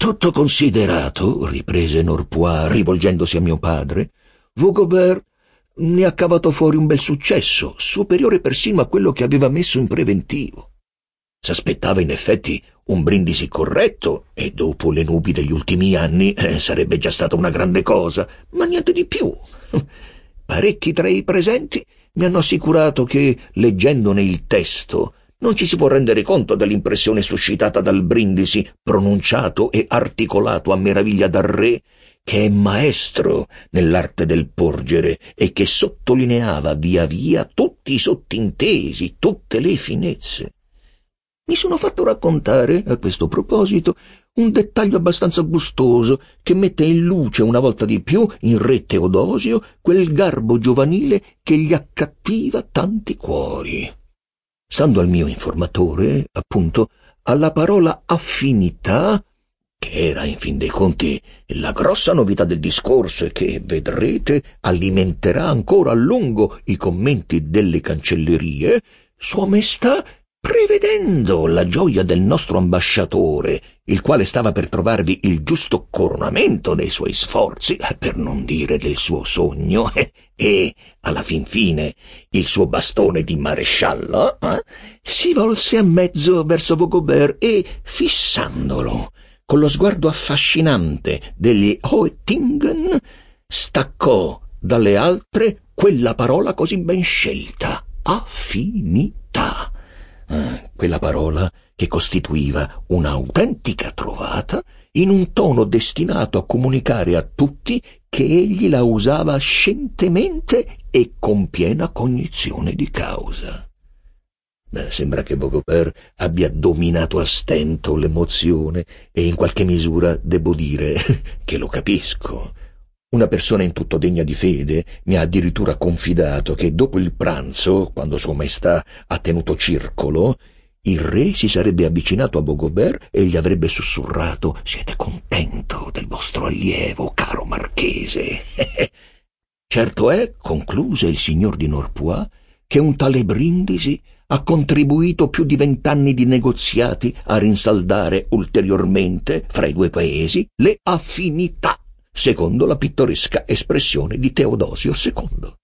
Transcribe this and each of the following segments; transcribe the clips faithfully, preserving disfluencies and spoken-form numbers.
Tutto considerato, riprese Norpois rivolgendosi a mio padre, Vaugoubert ne ha cavato fuori un bel successo, superiore persino a quello che aveva messo in preventivo. S'aspettava in effetti un Brindisi corretto, e dopo le nubi degli ultimi anni eh, sarebbe già stata una grande cosa, ma niente di più. Parecchi tra i presenti mi hanno assicurato che, leggendone il testo, non ci si può rendere conto dell'impressione suscitata dal Brindisi, pronunciato e articolato a meraviglia dal re, che è maestro nell'arte del porgere e che sottolineava via via tutti i sottintesi, tutte le finezze. Mi sono fatto raccontare, a questo proposito, un dettaglio abbastanza gustoso che mette in luce una volta di più in re Teodosio quel garbo giovanile che gli accattiva tanti cuori. Stando al mio informatore, appunto, alla parola affinità, che era in fin dei conti la grossa novità del discorso e che, vedrete, alimenterà ancora a lungo i commenti delle cancellerie, Sua Maestà, prevedendo la gioia del nostro ambasciatore, il quale stava per trovarvi il giusto coronamento dei suoi sforzi, per non dire del suo sogno, e, alla fin fine, il suo bastone di maresciallo, eh, si volse a mezzo verso Vaugoubert e, fissandolo con lo sguardo affascinante degli Hoetingen, staccò dalle altre quella parola così ben scelta, affinità. Quella parola che costituiva un'autentica trovata in un tono destinato a comunicare a tutti che egli la usava scientemente e con piena cognizione di causa. Beh, sembra che Vaugoubert abbia dominato a stento l'emozione e in qualche misura devo dire che lo capisco. Una persona in tutto degna di fede mi ha addirittura confidato che dopo il pranzo, quando Sua Maestà ha tenuto circolo, il re si sarebbe avvicinato a Vaugoubert e gli avrebbe sussurrato: «Siete contento del vostro allievo, caro marchese?» Certo è, concluse il signor di Norpois, che un tale Brindisi ha contribuito più di vent'anni di negoziati a rinsaldare ulteriormente, fra i due paesi, le affinità, secondo la pittoresca espressione di Teodosio secondo.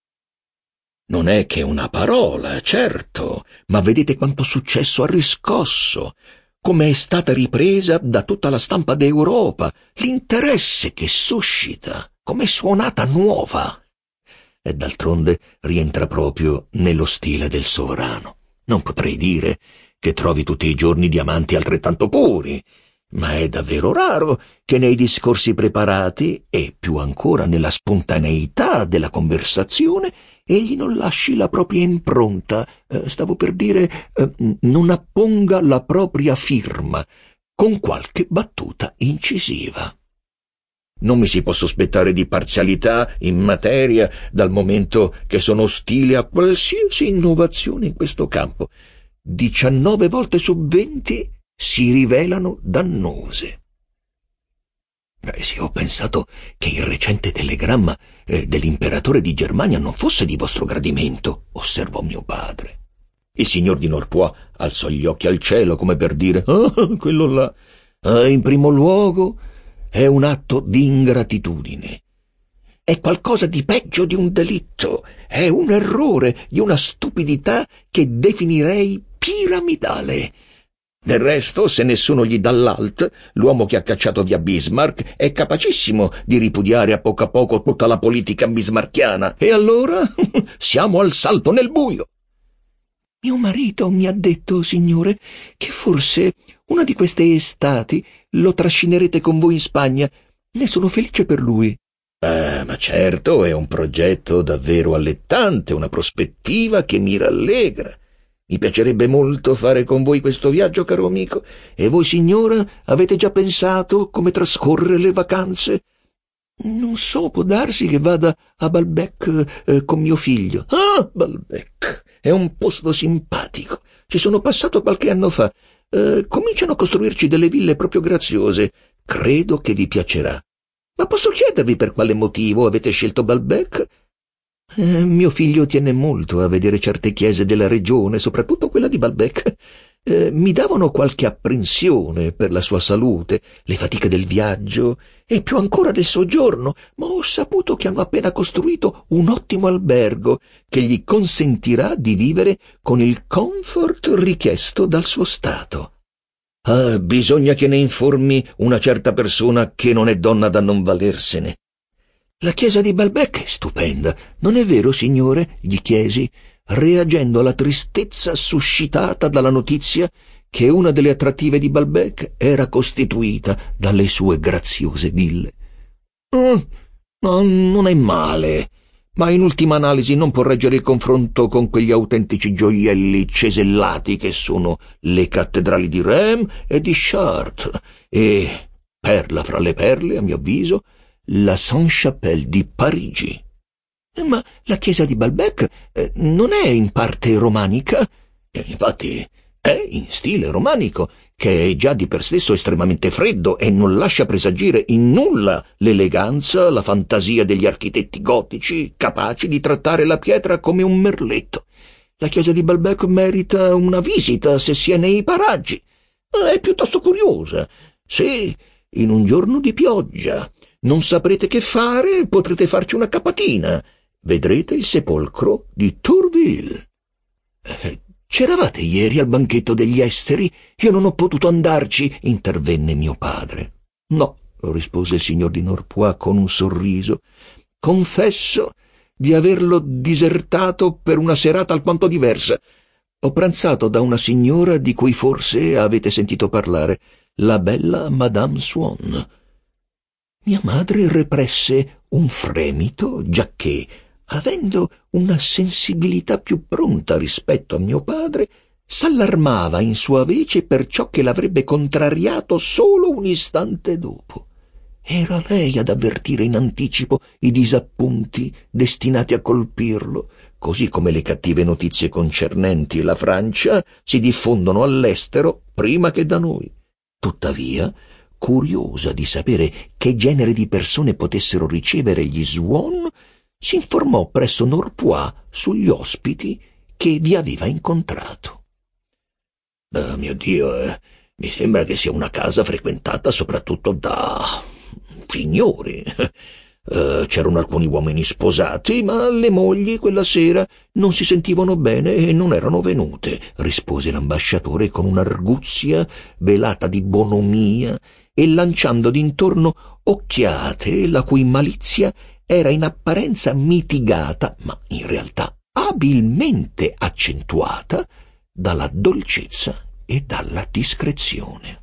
Non è che una parola, certo, ma vedete quanto successo ha riscosso, come è stata ripresa da tutta la stampa d'Europa, l'interesse che suscita, come suonata nuova. E d'altronde rientra proprio nello stile del sovrano. Non potrei dire che trovi tutti i giorni diamanti altrettanto puri, ma è davvero raro che nei discorsi preparati, e più ancora nella spontaneità della conversazione, egli non lasci la propria impronta, eh, stavo per dire, eh, non apponga la propria firma, con qualche battuta incisiva. Non mi si può sospettare di parzialità in materia, dal momento che sono ostile a qualsiasi innovazione in questo campo. Diciannove volte su venti si rivelano dannose. Eh sì, ho pensato che il recente telegramma eh, dell'imperatore di Germania non fosse di vostro gradimento, osservò mio padre. Il signor di Norpois alzò gli occhi al cielo come per dire: «Ah, quello là, ah, in primo luogo, è un atto di ingratitudine. È qualcosa di peggio di un delitto, è un errore, di una stupidità che definirei piramidale. Del resto, se nessuno gli dà l'alt, l'uomo che ha cacciato via Bismarck è capacissimo di ripudiare a poco a poco tutta la politica bismarckiana. E allora siamo al salto nel buio». «Mio marito mi ha detto, signore, che forse una di queste estati lo trascinerete con voi in Spagna. Ne sono felice per lui». «Ah, ma certo, è un progetto davvero allettante, una prospettiva che mi rallegra. Mi piacerebbe molto fare con voi questo viaggio, caro amico. E voi, signora, avete già pensato come trascorrere le vacanze?» «Non so, può darsi che vada a Balbec eh, con mio figlio». «Ah, Balbec! È un posto simpatico. Ci sono passato qualche anno fa. Eh, cominciano a costruirci delle ville proprio graziose. Credo che vi piacerà. Ma posso chiedervi per quale motivo avete scelto Balbec?» Eh, «mio figlio tiene molto a vedere certe chiese della regione, soprattutto quella di Balbec. eh, mi davano qualche apprensione per la sua salute, le fatiche del viaggio e più ancora del soggiorno, ma ho saputo che hanno appena costruito un ottimo albergo che gli consentirà di vivere con il comfort richiesto dal suo stato. Ah, bisogna che ne informi una certa persona che non è donna da non valersene. La chiesa di Balbec è stupenda, non è vero, signore? Gli chiesi, reagendo alla tristezza suscitata dalla notizia che una delle attrattive di Balbec era costituita dalle sue graziose ville. Mm, no, non è male, ma in ultima analisi non può reggere il confronto con quegli autentici gioielli cesellati che sono le cattedrali di Reims e di Chartres e, perla fra le perle, a mio avviso, la Sainte-Chapelle di Parigi. Ma la chiesa di Balbec eh, non è in parte romanica? E infatti è in stile romanico, che è già di per stesso estremamente freddo e non lascia presagire in nulla l'eleganza, la fantasia degli architetti gotici, capaci di trattare la pietra come un merletto. La chiesa di Balbec merita una visita se si è nei paraggi. È piuttosto curiosa. Se in un giorno di pioggia non saprete che fare, potrete farci una capatina. Vedrete il sepolcro di Tourville. Eh, c'eravate ieri al banchetto degli esteri? Io non ho potuto andarci, intervenne mio padre. No, rispose il signor di Norpois con un sorriso. Confesso di averlo disertato per una serata alquanto diversa. Ho pranzato da una signora di cui forse avete sentito parlare, la bella Madame Swann. Mia madre represse un fremito, giacché, avendo una sensibilità più pronta rispetto a mio padre, s'allarmava in sua vece per ciò che l'avrebbe contrariato solo un istante dopo. Era lei ad avvertire in anticipo i disappunti destinati a colpirlo, così come le cattive notizie concernenti la Francia si diffondono all'estero prima che da noi. Tuttavia, curiosa di sapere che genere di persone potessero ricevere gli Swann, si informò presso Norpois sugli ospiti che vi aveva incontrato. Oh, mio Dio, eh, mi sembra che sia una casa frequentata soprattutto da signori. Uh, c'erano alcuni uomini sposati, ma le mogli quella sera non si sentivano bene e non erano venute, rispose l'ambasciatore con un'arguzia velata di bonomia e lanciando d'intorno occhiate la cui malizia era in apparenza mitigata, ma in realtà abilmente accentuata dalla dolcezza e dalla discrezione.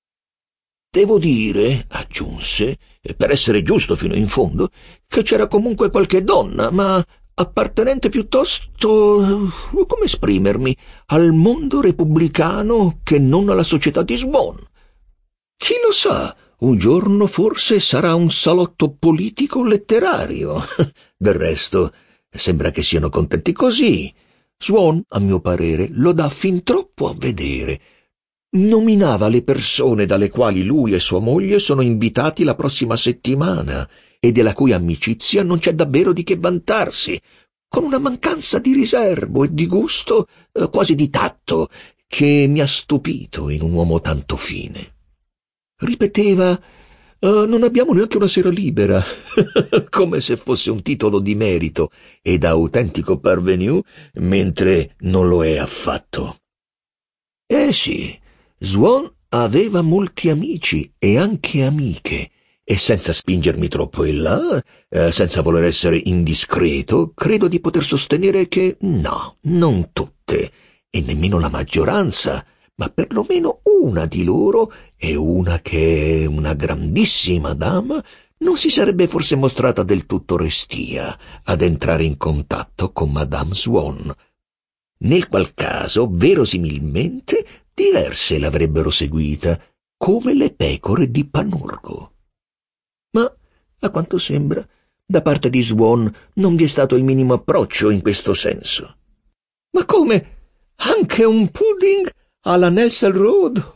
Devo dire, aggiunse, per essere giusto fino in fondo, che c'era comunque qualche donna, ma appartenente piuttosto, come esprimermi, al mondo repubblicano che non alla società di Swann. Chi lo sa, un giorno forse sarà un salotto politico-letterario. Del resto, sembra che siano contenti così. Swann, a mio parere, lo dà fin troppo a vedere. Nominava le persone dalle quali lui e sua moglie sono invitati la prossima settimana e della cui amicizia non c'è davvero di che vantarsi, con una mancanza di riserbo e di gusto, eh, quasi di tatto, che mi ha stupito in un uomo tanto fine. Ripeteva, uh, non abbiamo neanche una sera libera, come se fosse un titolo di merito e da autentico parvenu, mentre non lo è affatto. Eh sì, Swann aveva molti amici e anche amiche, e senza spingermi troppo in là, eh, senza voler essere indiscreto, credo di poter sostenere che no, non tutte, e nemmeno la maggioranza, ma perlomeno una di loro, e una che è una grandissima dama, non si sarebbe forse mostrata del tutto restia ad entrare in contatto con Madame Swann. Nel qual caso, verosimilmente, diverse l'avrebbero seguita, come le pecore di Panurgo. Ma, a quanto sembra, da parte di Swann non vi è stato il minimo approccio in questo senso. Ma come? Anche un pudding alla Nelson Road?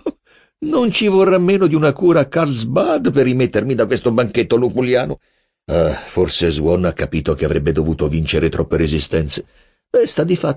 Non ci vorrà meno di una cura a Carlsbad per rimettermi da questo banchetto luculliano. Ah, forse Swann ha capito che avrebbe dovuto vincere troppe resistenze. E sta di fatto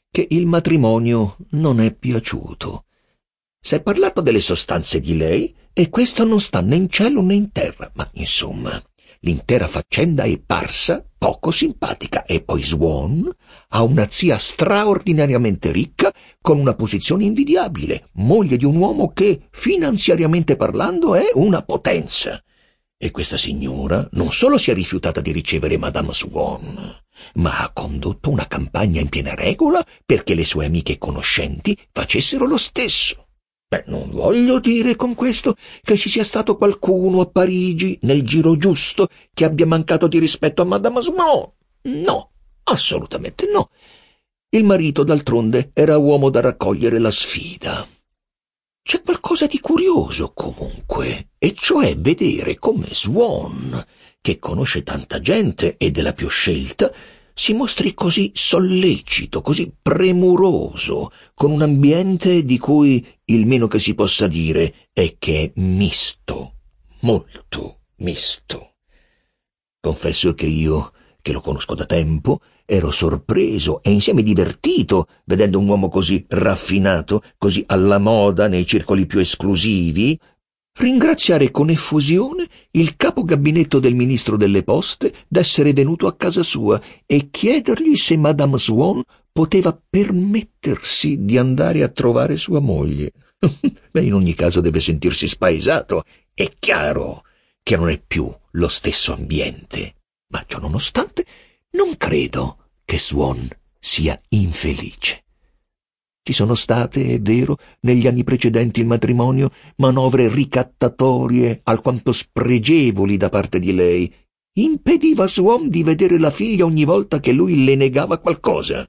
che il matrimonio non è piaciuto. S'è parlato delle sostanze di lei e questo non sta né in cielo né in terra, ma insomma l'intera faccenda è parsa poco simpatica. E poi Swan ha una zia straordinariamente ricca con una posizione invidiabile, moglie di un uomo che, finanziariamente parlando, è una potenza. E questa signora non solo si è rifiutata di ricevere Madame Swan, ma ha condotto una campagna in piena regola perché le sue amiche e conoscenti facessero lo stesso. Beh, non voglio dire con questo che ci sia stato qualcuno a Parigi, nel giro giusto, che abbia mancato di rispetto a Madame Swan. No, assolutamente no. Il marito, d'altronde, era uomo da raccogliere la sfida. C'è qualcosa di curioso, comunque, e cioè vedere come Swan, che conosce tanta gente e della più scelta, si mostri così sollecito, così premuroso, con un ambiente di cui il meno che si possa dire è che è misto, molto misto. Confesso che io, che lo conosco da tempo, ero sorpreso e insieme divertito vedendo un uomo così raffinato, così alla moda nei circoli più esclusivi, ringraziare con effusione il capo gabinetto del ministro delle poste d'essere venuto a casa sua e chiedergli se Madame Swan poteva permettersi di andare a trovare sua moglie. Beh, in ogni caso deve sentirsi spaesato. È chiaro che non è più lo stesso ambiente, ma ciò nonostante non credo che Swan sia infelice. Ci sono state, è vero, negli anni precedenti il matrimonio, manovre ricattatorie alquanto spregevoli da parte di lei. Impediva a Swan di vedere la figlia ogni volta che lui le negava qualcosa.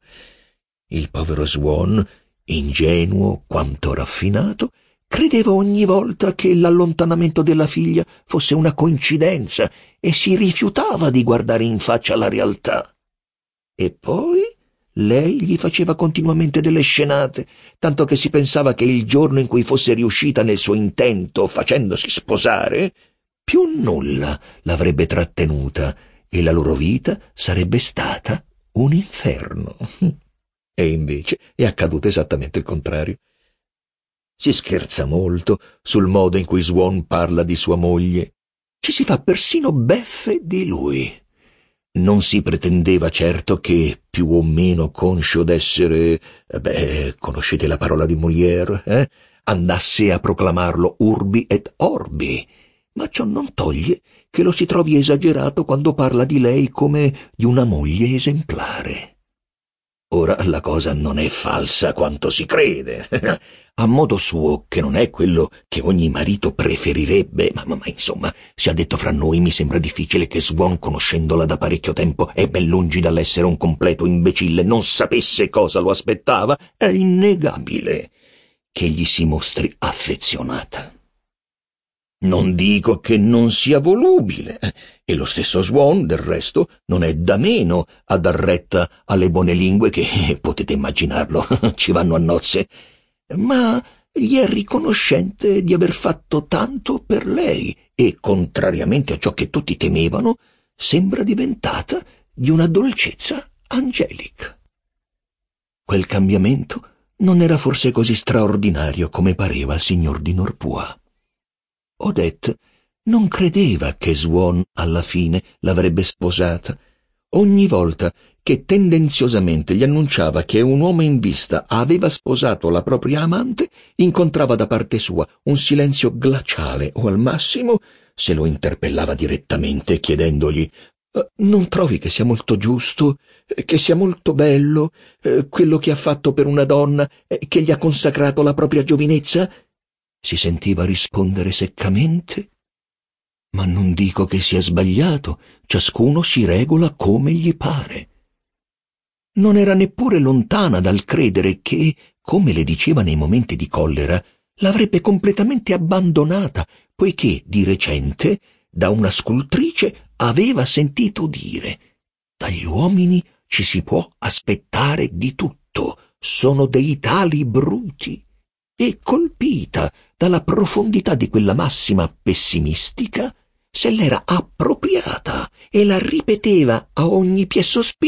Il povero Swan, ingenuo quanto raffinato, credeva ogni volta che l'allontanamento della figlia fosse una coincidenza e si rifiutava di guardare in faccia la realtà. E poi lei gli faceva continuamente delle scenate, tanto che si pensava che il giorno in cui fosse riuscita nel suo intento, facendosi sposare, più nulla l'avrebbe trattenuta e la loro vita sarebbe stata un inferno. E invece è accaduto esattamente il contrario. Si scherza molto sul modo in cui Swan parla di sua moglie. Ci si fa persino beffe di lui. Non si pretendeva certo che, più o meno conscio d'essere, beh, conoscete la parola di Molière, eh? andasse a proclamarlo urbi et orbi, ma ciò non toglie che lo si trovi esagerato quando parla di lei come di una moglie esemplare. Ora la cosa non è falsa quanto si crede, a modo suo, che non è quello che ogni marito preferirebbe, ma, ma, ma insomma, sia detto fra noi, mi sembra difficile che Swan, conoscendola da parecchio tempo e ben lungi dall'essere un completo imbecille, non sapesse cosa lo aspettava. È innegabile che gli si mostri affezionata. Non dico che non sia volubile, e lo stesso Swan, del resto, non è da meno a dar retta alle buone lingue che, potete immaginarlo, ci vanno a nozze, ma gli è riconoscente di aver fatto tanto per lei e, contrariamente a ciò che tutti temevano, sembra diventata di una dolcezza angelica. Quel cambiamento non era forse così straordinario come pareva al signor di Norpois. Odette non credeva che Swan alla fine l'avrebbe sposata. Ogni volta che tendenziosamente gli annunciava che un uomo in vista aveva sposato la propria amante, incontrava da parte sua un silenzio glaciale o al massimo se lo interpellava direttamente chiedendogli «Non trovi che sia molto giusto, che sia molto bello, eh, quello che ha fatto per una donna eh, che gli ha consacrato la propria giovinezza?» Si sentiva rispondere seccamente «Ma non dico che sia sbagliato, ciascuno si regola come gli pare». Non era neppure lontana dal credere che, come le diceva nei momenti di collera, l'avrebbe completamente abbandonata, poiché di recente da una scultrice aveva sentito dire «Dagli uomini ci si può aspettare di tutto, sono dei tali bruti». E colpita dalla profondità di quella massima pessimistica, se l'era appropriata e la ripeteva a ogni piè sospinto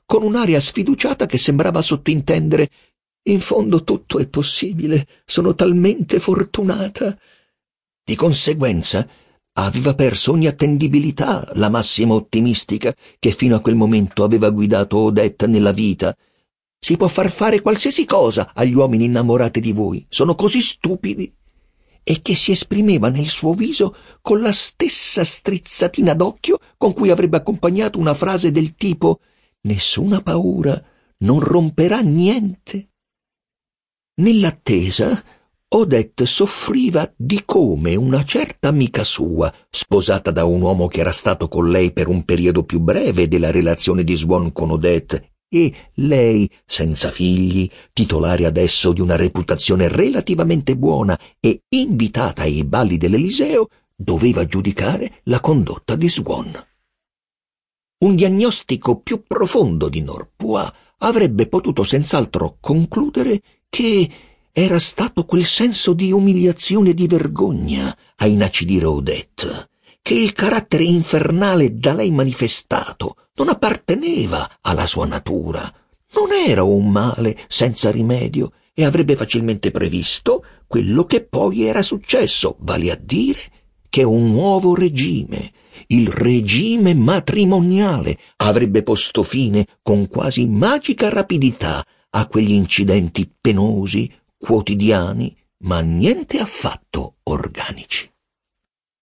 con un'aria sfiduciata che sembrava sottintendere: «In fondo tutto è possibile, sono talmente fortunata». Di conseguenza aveva perso ogni attendibilità la massima ottimistica che fino a quel momento aveva guidato Odette nella vita. «Si può far fare qualsiasi cosa agli uomini innamorati di voi, sono così stupidi», e che si esprimeva nel suo viso con la stessa strizzatina d'occhio con cui avrebbe accompagnato una frase del tipo: «Nessuna paura, non romperà niente». Nell'attesa, Odette soffriva di come una certa amica sua, sposata da un uomo che era stato con lei per un periodo più breve della relazione di Swann con Odette, e lei, senza figli, titolare adesso di una reputazione relativamente buona e invitata ai balli dell'Eliseo, doveva giudicare la condotta di Swann. Un diagnostico più profondo di Norpois avrebbe potuto senz'altro concludere che era stato quel senso di umiliazione e di vergogna a inacidire Odette, che il carattere infernale da lei manifestato non apparteneva alla sua natura, non era un male senza rimedio e avrebbe facilmente previsto quello che poi era successo, vale a dire che un nuovo regime, il regime matrimoniale, avrebbe posto fine con quasi magica rapidità a quegli incidenti penosi, quotidiani, ma niente affatto organici.